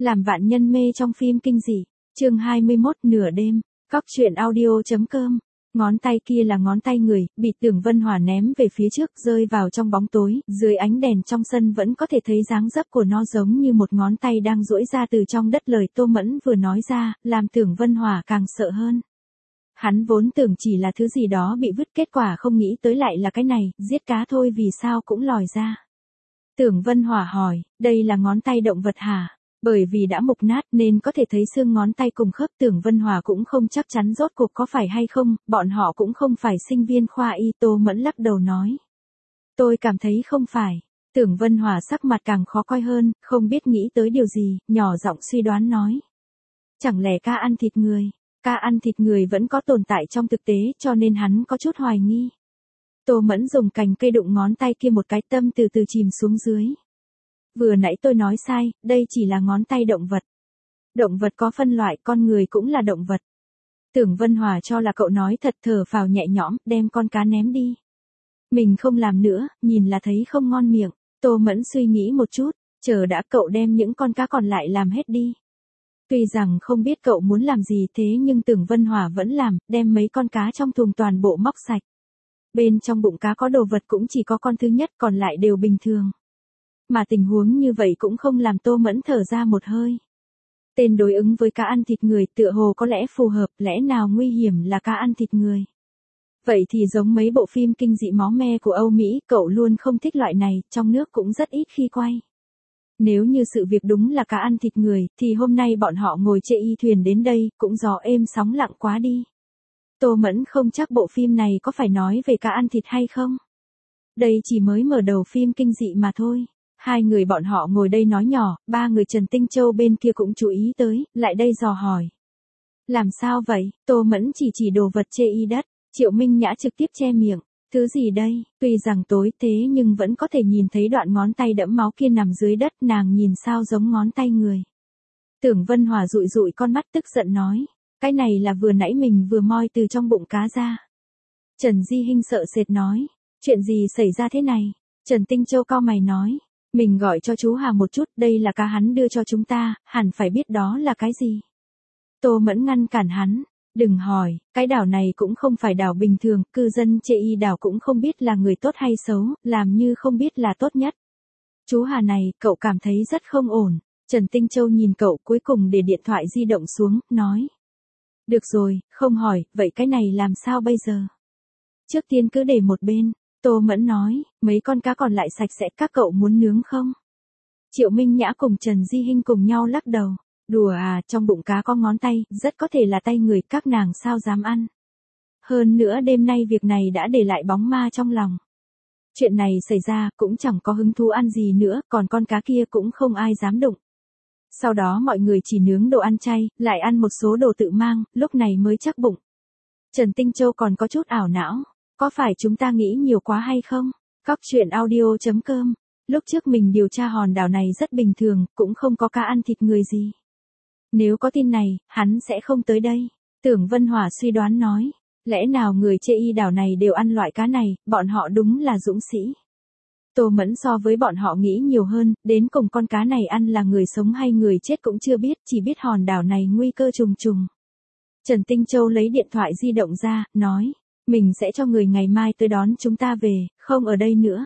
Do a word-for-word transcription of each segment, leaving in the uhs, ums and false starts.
Làm vạn nhân mê trong phim kinh dị. Chương hai mươi mốt nửa đêm. Cóc truyện audio.com. Ngón tay kia là ngón tay người, bị Tưởng Vân Hòa ném về phía trước, rơi vào trong bóng tối, dưới ánh đèn trong sân vẫn có thể thấy dáng dấp của nó giống như một ngón tay đang duỗi ra từ trong đất. Lời Tô Mẫn vừa nói ra, làm Tưởng Vân Hòa càng sợ hơn. Hắn vốn tưởng chỉ là thứ gì đó bị vứt, kết quả không nghĩ tới lại là cái này, giết cá thôi vì sao cũng lòi ra. Tưởng Vân Hòa hỏi, đây là ngón tay động vật hả? Bởi vì đã mục nát nên có thể thấy xương ngón tay cùng khớp. Tưởng Vân Hòa cũng không chắc chắn rốt cuộc có phải hay không, bọn họ cũng không phải sinh viên khoa y. Tô Mẫn lắc đầu nói. Tôi cảm thấy không phải. Tưởng Vân Hòa sắc mặt càng khó coi hơn, không biết nghĩ tới điều gì, nhỏ giọng suy đoán nói. Chẳng lẽ cá ăn thịt người? Cá ăn thịt người vẫn có tồn tại trong thực tế cho nên hắn có chút hoài nghi. Tô Mẫn dùng cành cây đụng ngón tay kia một cái, tâm từ từ chìm xuống dưới. Vừa nãy tôi nói sai, đây chỉ là ngón tay động vật. Động vật có phân loại, con người cũng là động vật. Tưởng Vân Hòa cho là cậu nói thật, thở phào nhẹ nhõm, đem con cá ném đi. Mình không làm nữa, nhìn là thấy không ngon miệng. Tô Mẫn suy nghĩ một chút, chờ đã, cậu đem những con cá còn lại làm hết đi. Tuy rằng không biết cậu muốn làm gì thế nhưng Tưởng Vân Hòa vẫn làm, đem mấy con cá trong thùng toàn bộ móc sạch. Bên trong bụng cá có đồ vật cũng chỉ có con thứ nhất, còn lại đều bình thường. Mà tình huống như vậy cũng không làm Tô Mẫn thở ra một hơi. Tên đối ứng với cá ăn thịt người tựa hồ có lẽ phù hợp, lẽ nào nguy hiểm là cá ăn thịt người. Vậy thì giống mấy bộ phim kinh dị máu me của Âu Mỹ, cậu luôn không thích loại này, trong nước cũng rất ít khi quay. Nếu như sự việc đúng là cá ăn thịt người, thì hôm nay bọn họ ngồi chê y thuyền đến đây, cũng gió êm sóng lặng quá đi. Tô Mẫn không chắc bộ phim này có phải nói về cá ăn thịt hay không. Đây chỉ mới mở đầu phim kinh dị mà thôi. Hai người bọn họ ngồi đây nói nhỏ, ba người Trần Tinh Châu bên kia cũng chú ý tới, lại đây dò hỏi. Làm sao vậy? Tô Mẫn chỉ chỉ đồ vật chê y đất, Triệu Minh Nhã trực tiếp che miệng. Thứ gì đây? Tuy rằng tối thế nhưng vẫn có thể nhìn thấy đoạn ngón tay đẫm máu kia nằm dưới đất, nàng nhìn sao giống ngón tay người. Tưởng Vân Hòa dụi dụi con mắt tức giận nói. Cái này là vừa nãy mình vừa moi từ trong bụng cá ra. Trần Di Hinh sợ sệt nói. Chuyện gì xảy ra thế này? Trần Tinh Châu cau mày nói. Mình gọi cho chú Hà một chút, đây là cá hắn đưa cho chúng ta, hẳn phải biết đó là cái gì. Tô Mẫn ngăn cản hắn. Đừng hỏi, cái đảo này cũng không phải đảo bình thường, cư dân chê y đảo cũng không biết là người tốt hay xấu, làm như không biết là tốt nhất. Chú Hà này, cậu cảm thấy rất không ổn. Trần Tinh Châu nhìn cậu, cuối cùng để điện thoại di động xuống, nói. Được rồi, không hỏi, vậy cái này làm sao bây giờ? Trước tiên cứ để một bên. Tô Mẫn nói, mấy con cá còn lại sạch sẽ, các cậu muốn nướng không? Triệu Minh Nhã cùng Trần Di Hinh cùng nhau lắc đầu. Đùa à, trong bụng cá có ngón tay, rất có thể là tay người, các nàng sao dám ăn. Hơn nữa đêm nay việc này đã để lại bóng ma trong lòng. Chuyện này xảy ra cũng chẳng có hứng thú ăn gì nữa, còn con cá kia cũng không ai dám đụng. Sau đó mọi người chỉ nướng đồ ăn chay, lại ăn một số đồ tự mang, lúc này mới chắc bụng. Trần Tinh Châu còn có chút ảo não. Có phải chúng ta nghĩ nhiều quá hay không? Cóc truyện audio.com. Lúc trước mình điều tra hòn đảo này rất bình thường, cũng không có cá ăn thịt người gì. Nếu có tin này, hắn sẽ không tới đây. Tưởng Vân Hòa suy đoán nói. Lẽ nào người chê y đảo này đều ăn loại cá này, bọn họ đúng là dũng sĩ. Tô Mẫn so với bọn họ nghĩ nhiều hơn, đến cùng con cá này ăn là người sống hay người chết cũng chưa biết, chỉ biết hòn đảo này nguy cơ trùng trùng. Trần Tinh Châu lấy điện thoại di động ra, nói. Mình sẽ cho người ngày mai tới đón chúng ta về, không ở đây nữa.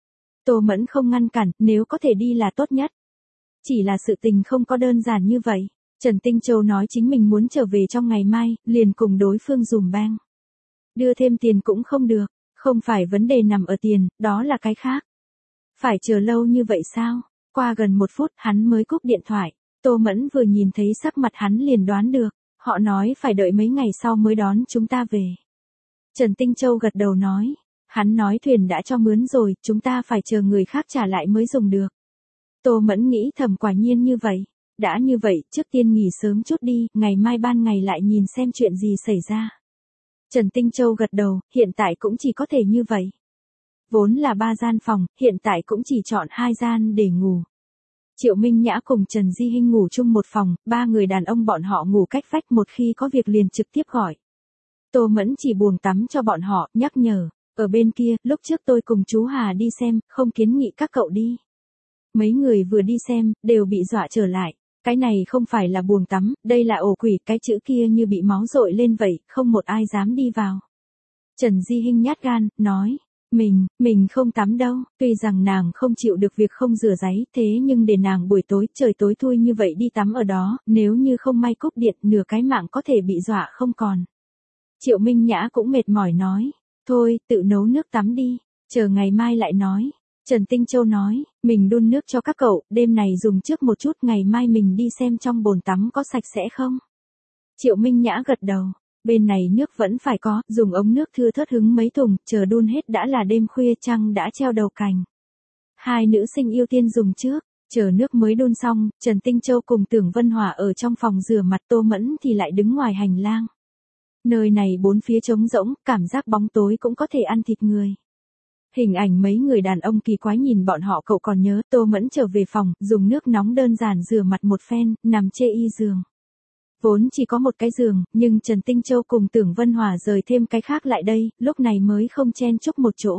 Tô Mẫn không ngăn cản, nếu có thể đi là tốt nhất. Chỉ là sự tình không có đơn giản như vậy. Trần Tinh Châu nói chính mình muốn trở về trong ngày mai, liền cùng đối phương dùm beng. Đưa thêm tiền cũng không được, không phải vấn đề nằm ở tiền, đó là cái khác. Phải chờ lâu như vậy sao? Qua gần một phút hắn mới cúp điện thoại. Tô Mẫn vừa nhìn thấy sắc mặt hắn liền đoán được. Họ nói phải đợi mấy ngày sau mới đón chúng ta về. Trần Tinh Châu gật đầu nói. Hắn nói thuyền đã cho mướn rồi, chúng ta phải chờ người khác trả lại mới dùng được. Tô Mẫn nghĩ thầm quả nhiên như vậy. Đã như vậy, trước tiên nghỉ sớm chút đi, ngày mai ban ngày lại nhìn xem chuyện gì xảy ra. Trần Tinh Châu gật đầu, hiện tại cũng chỉ có thể như vậy. Vốn là ba gian phòng, hiện tại cũng chỉ chọn hai gian để ngủ. Triệu Minh Nhã cùng Trần Di Hinh ngủ chung một phòng, ba người đàn ông bọn họ ngủ cách vách, một khi có việc liền trực tiếp gọi. Tô Mẫn chỉ buồng tắm cho bọn họ, nhắc nhở. Ở bên kia, lúc trước tôi cùng chú Hà đi xem, không kiến nghị các cậu đi. Mấy người vừa đi xem, đều bị dọa trở lại. Cái này không phải là buồng tắm, đây là ổ quỷ, cái chữ kia như bị máu dội lên vậy, không một ai dám đi vào. Trần Di Hinh nhát gan, nói, mình, mình không tắm đâu, tuy rằng nàng không chịu được việc không rửa ráy, thế nhưng để nàng buổi tối, trời tối thui như vậy đi tắm ở đó, nếu như không may cúp điện, nửa cái mạng có thể bị dọa không còn. Triệu Minh Nhã cũng mệt mỏi nói, thôi, tự nấu nước tắm đi, chờ ngày mai lại nói. Trần Tinh Châu nói, mình đun nước cho các cậu, đêm này dùng trước một chút, ngày mai mình đi xem trong bồn tắm có sạch sẽ không. Triệu Minh Nhã gật đầu, bên này nước vẫn phải có, dùng ống nước thưa thớt hứng mấy thùng, chờ đun hết đã là đêm khuya, trăng đã treo đầu cành. Hai nữ sinh ưu tiên dùng trước, chờ nước mới đun xong, Trần Tinh Châu cùng Tưởng Vân Hòa ở trong phòng rửa mặt, Tô Mẫn thì lại đứng ngoài hành lang. Nơi này bốn phía trống rỗng, cảm giác bóng tối cũng có thể ăn thịt người. Hình ảnh mấy người đàn ông kỳ quái nhìn bọn họ, cậu còn nhớ. Tô Mẫn trở về phòng, dùng nước nóng đơn giản rửa mặt một phen, nằm chê y giường. Vốn chỉ có một cái giường, nhưng Trần Tinh Châu cùng Tưởng Vân Hòa rời thêm cái khác lại đây, lúc này mới không chen chúc một chỗ.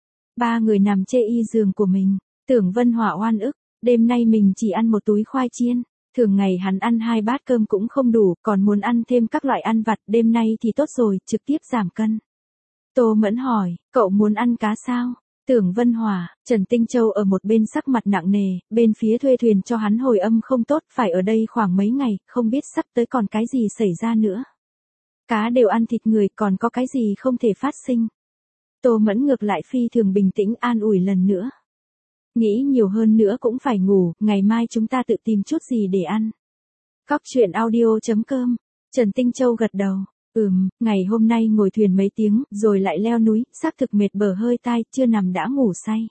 Ba người nằm chê y giường của mình, Tưởng Vân Hòa oan ức, đêm nay mình chỉ ăn một túi khoai chiên, thường ngày hắn ăn hai bát cơm cũng không đủ, còn muốn ăn thêm các loại ăn vặt, đêm nay thì tốt rồi, trực tiếp giảm cân. Tô Mẫn hỏi, cậu muốn ăn cá sao? Tưởng Vân Hòa, Trần Tinh Châu ở một bên sắc mặt nặng nề, bên phía thuê thuyền cho hắn hồi âm không tốt, phải ở đây khoảng mấy ngày, không biết sắp tới còn cái gì xảy ra nữa. Cá đều ăn thịt người, còn có cái gì không thể phát sinh. Tô Mẫn ngược lại phi thường bình tĩnh an ủi lần nữa. Nghĩ nhiều hơn nữa cũng phải ngủ, ngày mai chúng ta tự tìm chút gì để ăn. Cóc truyện audio chấm com, Trần Tinh Châu gật đầu. Ừm, ngày hôm nay ngồi thuyền mấy tiếng, rồi lại leo núi, xác thực mệt bờ hơi tai, chưa nằm đã ngủ say.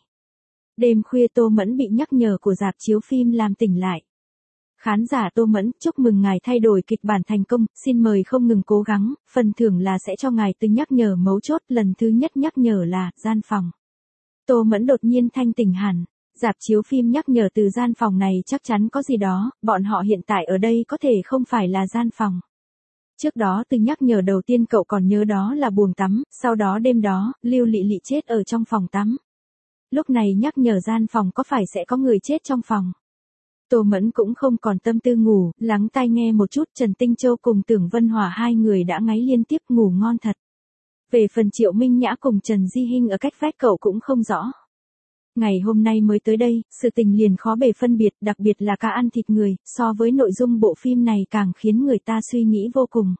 Đêm khuya Tô Mẫn bị nhắc nhở của rạp chiếu phim làm tỉnh lại. Khán giả Tô Mẫn, chúc mừng ngài thay đổi kịch bản thành công, xin mời không ngừng cố gắng, phần thưởng là sẽ cho ngài từ nhắc nhở mấu chốt, lần thứ nhất nhắc nhở là, gian phòng. Tô Mẫn đột nhiên thanh tỉnh hẳn, rạp chiếu phim nhắc nhở từ gian phòng này chắc chắn có gì đó, bọn họ hiện tại ở đây có thể không phải là gian phòng. Trước đó từ nhắc nhở đầu tiên cậu còn nhớ đó là buồng tắm, sau đó đêm đó, Lưu Lị Lị chết ở trong phòng tắm. Lúc này nhắc nhở gian phòng có phải sẽ có người chết trong phòng. Tô Mẫn cũng không còn tâm tư ngủ, lắng tai nghe một chút. Trần Tinh Châu cùng Tưởng Vân Hòa hai người đã ngáy liên tiếp, ngủ ngon thật. Về phần Triệu Minh Nhã cùng Trần Di Hinh ở cách vách cậu cũng không rõ. Ngày hôm nay mới tới đây, sự tình liền khó bề phân biệt, đặc biệt là cá ăn thịt người, so với nội dung bộ phim này càng khiến người ta suy nghĩ vô cùng.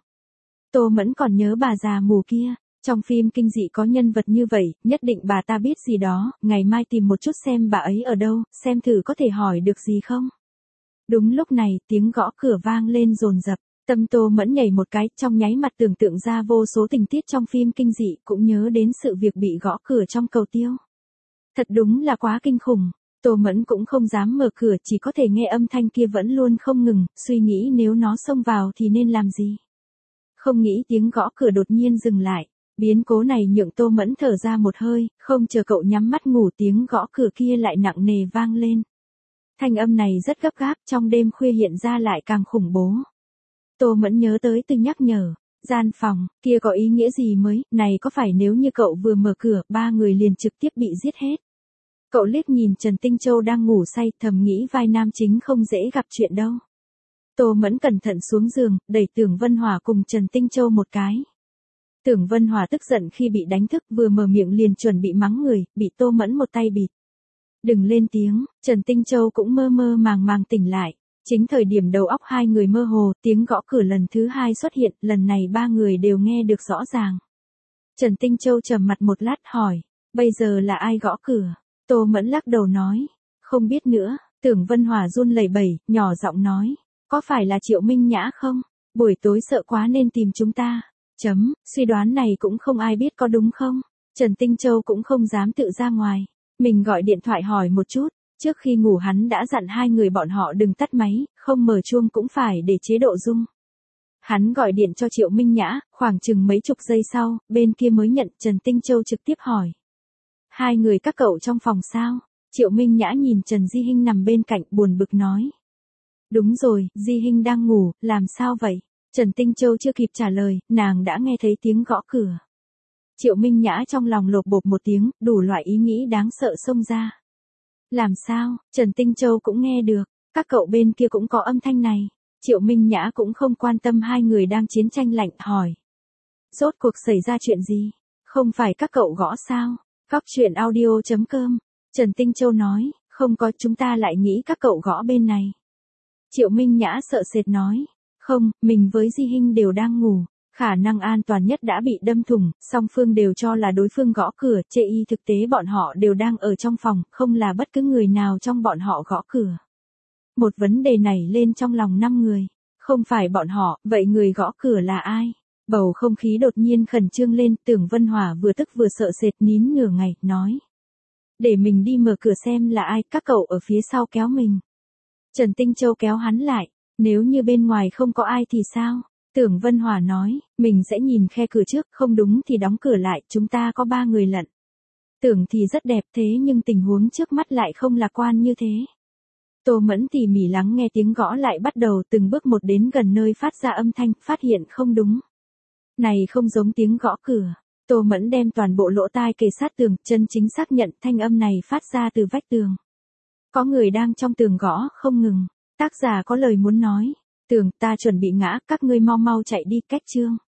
Tô Mẫn còn nhớ bà già mù kia, trong phim kinh dị có nhân vật như vậy, nhất định bà ta biết gì đó, ngày mai tìm một chút xem bà ấy ở đâu, xem thử có thể hỏi được gì không. Đúng lúc này, tiếng gõ cửa vang lên dồn dập, tâm Tô Mẫn nhảy một cái, trong nháy mặt tưởng tượng ra vô số tình tiết trong phim kinh dị, cũng nhớ đến sự việc bị gõ cửa trong cầu tiêu. Thật đúng là quá kinh khủng, Tô Mẫn cũng không dám mở cửa, chỉ có thể nghe âm thanh kia vẫn luôn không ngừng, suy nghĩ nếu nó xông vào thì nên làm gì. Không nghĩ tiếng gõ cửa đột nhiên dừng lại, biến cố này nhượng Tô Mẫn thở ra một hơi, không chờ cậu nhắm mắt ngủ tiếng gõ cửa kia lại nặng nề vang lên. Thanh âm này rất gấp gáp, trong đêm khuya hiện ra lại càng khủng bố. Tô Mẫn nhớ tới từ nhắc nhở, gian phòng, kia có ý nghĩa gì mới, này có phải nếu như cậu vừa mở cửa, ba người liền trực tiếp bị giết hết. Cậu liếc nhìn Trần Tinh Châu đang ngủ say, thầm nghĩ vai nam chính không dễ gặp chuyện đâu. Tô Mẫn cẩn thận xuống giường, đẩy Tưởng Vân Hòa cùng Trần Tinh Châu một cái. Tưởng Vân Hòa tức giận khi bị đánh thức, vừa mở miệng liền chuẩn bị mắng người, bị Tô Mẫn một tay bịt. Đừng lên tiếng, Trần Tinh Châu cũng mơ mơ màng màng tỉnh lại. Chính thời điểm đầu óc hai người mơ hồ, tiếng gõ cửa lần thứ hai xuất hiện, lần này ba người đều nghe được rõ ràng. Trần Tinh Châu trầm mặt một lát hỏi, bây giờ là ai gõ cửa? Tô Mẫn lắc đầu nói, không biết nữa. Tưởng Vân Hòa run lẩy bẩy, nhỏ giọng nói, có phải là Triệu Minh Nhã không? Buổi tối sợ quá nên tìm chúng ta. Chấm, suy đoán này cũng không ai biết có đúng không? Trần Tinh Châu cũng không dám tự ra ngoài. Mình gọi điện thoại hỏi một chút, trước khi ngủ hắn đã dặn hai người bọn họ đừng tắt máy, không mở chuông cũng phải để chế độ rung. Hắn gọi điện cho Triệu Minh Nhã, khoảng chừng mấy chục giây sau, bên kia mới nhận. Trần Tinh Châu trực tiếp hỏi. Hai người các cậu trong phòng sao? Triệu Minh Nhã nhìn Trần Di Hinh nằm bên cạnh buồn bực nói. Đúng rồi, Di Hinh đang ngủ, làm sao vậy? Trần Tinh Châu chưa kịp trả lời, nàng đã nghe thấy tiếng gõ cửa. Triệu Minh Nhã trong lòng lột bột một tiếng, đủ loại ý nghĩ đáng sợ xông ra. Làm sao? Trần Tinh Châu cũng nghe được. Các cậu bên kia cũng có âm thanh này. Triệu Minh Nhã cũng không quan tâm hai người đang chiến tranh lạnh, hỏi. Rốt cuộc xảy ra chuyện gì? Không phải các cậu gõ sao? Cóc truyện audio chấm com. Trần Tinh Châu nói, không có, chúng ta lại nghĩ các cậu gõ bên này. Triệu Minh Nhã sợ sệt nói, không, mình với Di Hinh đều đang ngủ. Khả năng an toàn nhất đã bị đâm thủng, song phương đều cho là đối phương gõ cửa, chê y thực tế bọn họ đều đang ở trong phòng, không là bất cứ người nào trong bọn họ gõ cửa. Một vấn đề này lên trong lòng năm người, không phải bọn họ, vậy người gõ cửa là ai? Bầu không khí đột nhiên khẩn trương lên, Tưởng Vân Hòa vừa tức vừa sợ sệt nín nửa ngày, nói. Để mình đi mở cửa xem là ai, các cậu ở phía sau kéo mình. Trần Tinh Châu kéo hắn lại, nếu như bên ngoài không có ai thì sao? Tưởng Vân Hòa nói, mình sẽ nhìn khe cửa trước, không đúng thì đóng cửa lại, chúng ta có ba người lận. Tưởng thì rất đẹp thế nhưng tình huống trước mắt lại không lạc quan như thế. Tô Mẫn tỉ mỉ lắng nghe tiếng gõ lại bắt đầu từng bước một đến gần nơi phát ra âm thanh, phát hiện không đúng. Này không giống tiếng gõ cửa. Tô Mẫn đem toàn bộ lỗ tai kề sát tường, chân chính xác nhận thanh âm này phát ra từ vách tường. Có người đang trong tường gõ không ngừng. Tác giả có lời muốn nói. Tường, ta chuẩn bị ngã, các ngươi mau mau chạy đi, cách chương.